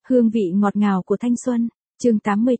Hương vị ngọt ngào của thanh xuân. Chương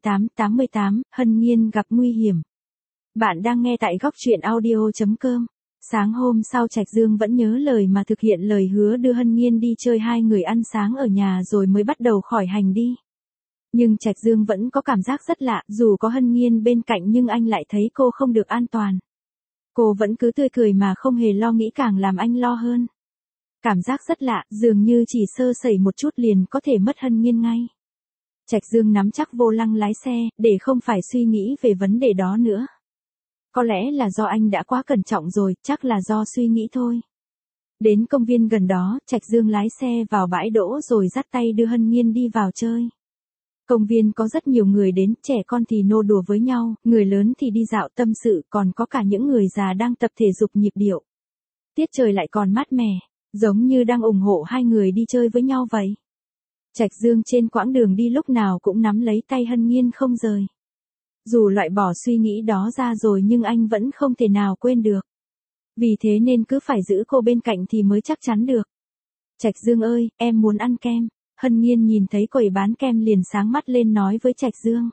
88, Hân Nhiên gặp nguy hiểm. Bạn đang nghe tại góc truyện audio.com. Sáng hôm sau Trạch Dương vẫn nhớ lời mà thực hiện lời hứa đưa Hân Nhiên đi chơi, hai người ăn sáng ở nhà rồi mới bắt đầu khỏi hành đi. Nhưng Trạch Dương vẫn có cảm giác rất lạ, dù có Hân Nhiên bên cạnh nhưng anh lại thấy cô không được an toàn. Cô vẫn cứ tươi cười mà không hề lo nghĩ, càng làm anh lo hơn. Cảm giác rất lạ, dường như chỉ sơ sẩy một chút liền có thể mất Hân Nhiên ngay. Trạch Dương nắm chắc vô lăng lái xe, để không phải suy nghĩ về vấn đề đó nữa. Có lẽ là do anh đã quá cẩn trọng rồi, chắc là do suy nghĩ thôi. Đến công viên gần đó, Trạch Dương lái xe vào bãi đỗ rồi dắt tay đưa Hân Nhiên đi vào chơi. Công viên có rất nhiều người đến, trẻ con thì nô đùa với nhau, người lớn thì đi dạo tâm sự, còn có cả những người già đang tập thể dục nhịp điệu. Tiết trời lại còn mát mẻ, giống như đang ủng hộ hai người đi chơi với nhau vậy. Trạch Dương trên quãng đường đi lúc nào cũng nắm lấy tay Hân Nhiên không rời. Dù loại bỏ suy nghĩ đó ra rồi nhưng anh vẫn không thể nào quên được. Vì thế nên cứ phải giữ cô bên cạnh thì mới chắc chắn được. Trạch Dương ơi, em muốn ăn kem. Hân Nhiên nhìn thấy quầy bán kem liền sáng mắt lên nói với Trạch Dương.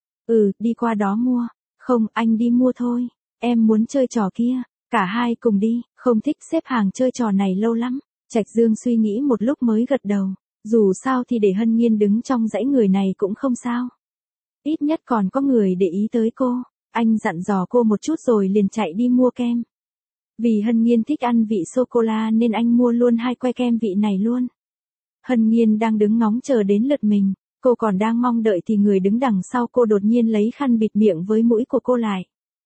Đi qua đó mua. Không, anh đi mua thôi. Em muốn chơi trò kia. Cả hai cùng đi, không thích xếp hàng chơi trò này lâu lắm. Trạch Dương suy nghĩ một lúc mới gật đầu. Dù sao thì để Hân Nhiên đứng trong dãy người này cũng không sao. Ít nhất còn có người để ý tới cô. Anh dặn dò cô một chút rồi liền chạy đi mua kem. Vì Hân Nhiên thích ăn vị sô-cô-la nên anh mua luôn 2 que kem vị này luôn. Hân Nhiên đang đứng ngóng chờ đến lượt mình. Cô còn đang mong đợi thì người đứng đằng sau cô đột nhiên lấy khăn bịt miệng với mũi của cô lại.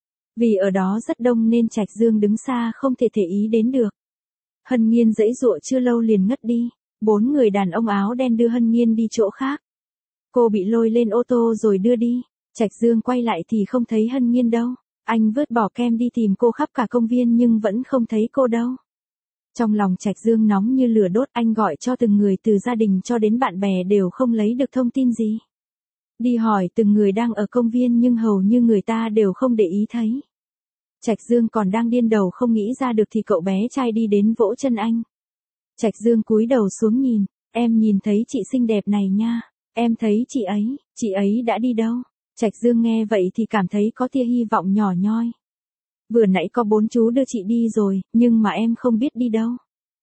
Vì ở đó rất đông nên Trạch Dương đứng xa không thể để ý đến được. Hân Nhiên giãy giụa chưa lâu liền ngất đi. 4 người đàn ông áo đen đưa Hân Nhiên đi chỗ khác. Cô bị lôi lên ô tô rồi đưa đi. Trạch Dương quay lại thì không thấy Hân Nhiên đâu. Anh vứt bỏ kem đi tìm cô khắp cả công viên nhưng vẫn không thấy cô đâu. Trong lòng Trạch Dương nóng như lửa đốt, anh gọi cho từng người từ gia đình cho đến bạn bè đều không lấy được thông tin gì. Đi hỏi từng người đang ở công viên nhưng hầu như người ta đều không để ý thấy. Trạch Dương còn đang điên đầu không nghĩ ra được thì cậu bé trai đi đến vỗ chân anh. Trạch Dương cúi đầu xuống nhìn, em nhìn thấy chị xinh đẹp này nha, em thấy chị ấy đã đi đâu? Trạch Dương nghe vậy thì cảm thấy có tia hy vọng nhỏ nhoi. Vừa nãy có 4 chú đưa chị đi rồi, nhưng mà em không biết đi đâu.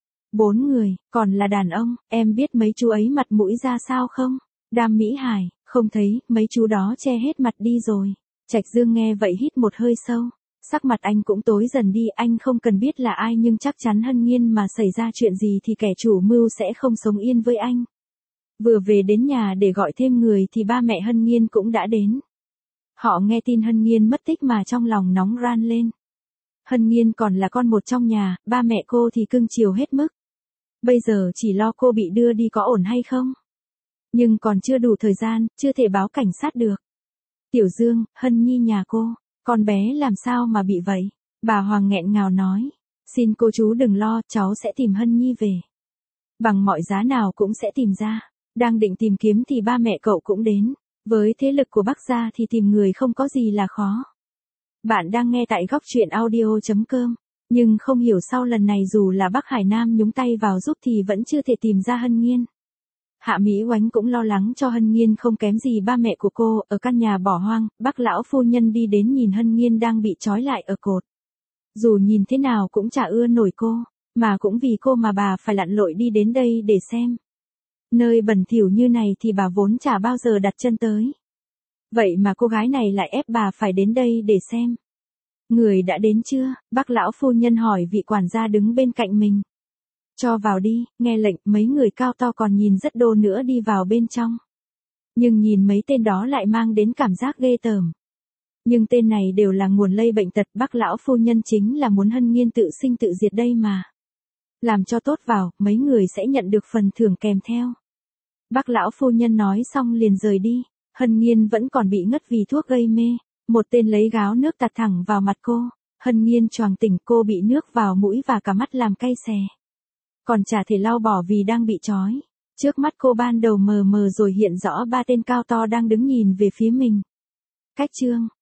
4 người, còn là đàn ông, em biết mấy chú ấy mặt mũi ra sao không? Đam Mỹ Hải, không thấy, mấy chú đó che hết mặt đi rồi. Trạch Dương nghe vậy hít một hơi sâu. Sắc mặt anh cũng tối dần đi, anh không cần biết là ai nhưng chắc chắn Hân Nhiên mà xảy ra chuyện gì thì kẻ chủ mưu sẽ không sống yên với anh. Vừa về đến nhà để gọi thêm người thì ba mẹ Hân Nhiên cũng đã đến. Họ nghe tin Hân Nhiên mất tích mà trong lòng nóng ran lên. Hân Nhiên còn là con một trong nhà, ba mẹ cô thì cưng chiều hết mức. Bây giờ chỉ lo cô bị đưa đi có ổn hay không. Nhưng còn chưa đủ thời gian, chưa thể báo cảnh sát được. Tiểu Dương, Hân Nhi nhà cô, con bé làm sao mà bị vậy? Bà Hoàng nghẹn ngào nói. Xin cô chú đừng lo, cháu sẽ tìm Hân Nhi về. Bằng mọi giá nào cũng sẽ tìm ra. Đang định tìm kiếm thì ba mẹ cậu cũng đến. Với thế lực của bác gia thì tìm người không có gì là khó. Bạn đang nghe tại góc truyện audio.com. Nhưng không hiểu sao lần này dù là bác Hải Nam nhúng tay vào giúp thì vẫn chưa thể tìm ra Hân Nhiên. Hạ Mỹ Oánh cũng lo lắng cho Hân Nhiên không kém gì ba mẹ của cô. Ở căn nhà bỏ hoang, bác lão phu nhân đi đến nhìn Hân Nhiên đang bị trói lại ở cột. Dù nhìn thế nào cũng chả ưa nổi cô, mà cũng vì cô mà bà phải lặn lội đi đến đây để xem. Nơi bẩn thỉu như này thì bà vốn chả bao giờ đặt chân tới. Vậy mà cô gái này lại ép bà phải đến đây để xem. Người đã đến chưa? Bác lão phu nhân hỏi vị quản gia đứng bên cạnh mình. Cho vào đi, nghe lệnh, mấy người cao to còn nhìn rất đô nữa đi vào bên trong. Nhưng nhìn mấy tên đó lại mang đến cảm giác ghê tởm. Nhưng tên này đều là nguồn lây bệnh tật, bác lão phu nhân chính là muốn Hân Nhiên tự sinh tự diệt đây mà. Làm cho tốt vào, mấy người sẽ nhận được phần thưởng kèm theo. Bác lão phu nhân nói xong liền rời đi. Hân Nhiên vẫn còn bị ngất vì thuốc gây mê. Một tên lấy gáo nước tạt thẳng vào mặt cô. Hân Nhiên choàng tỉnh, cô bị nước vào mũi và cả mắt làm cay xè. Còn chả thể lau bỏ vì đang bị trói. Trước mắt cô ban đầu mờ mờ rồi hiện rõ 3 tên cao to đang đứng nhìn về phía mình. Cách chương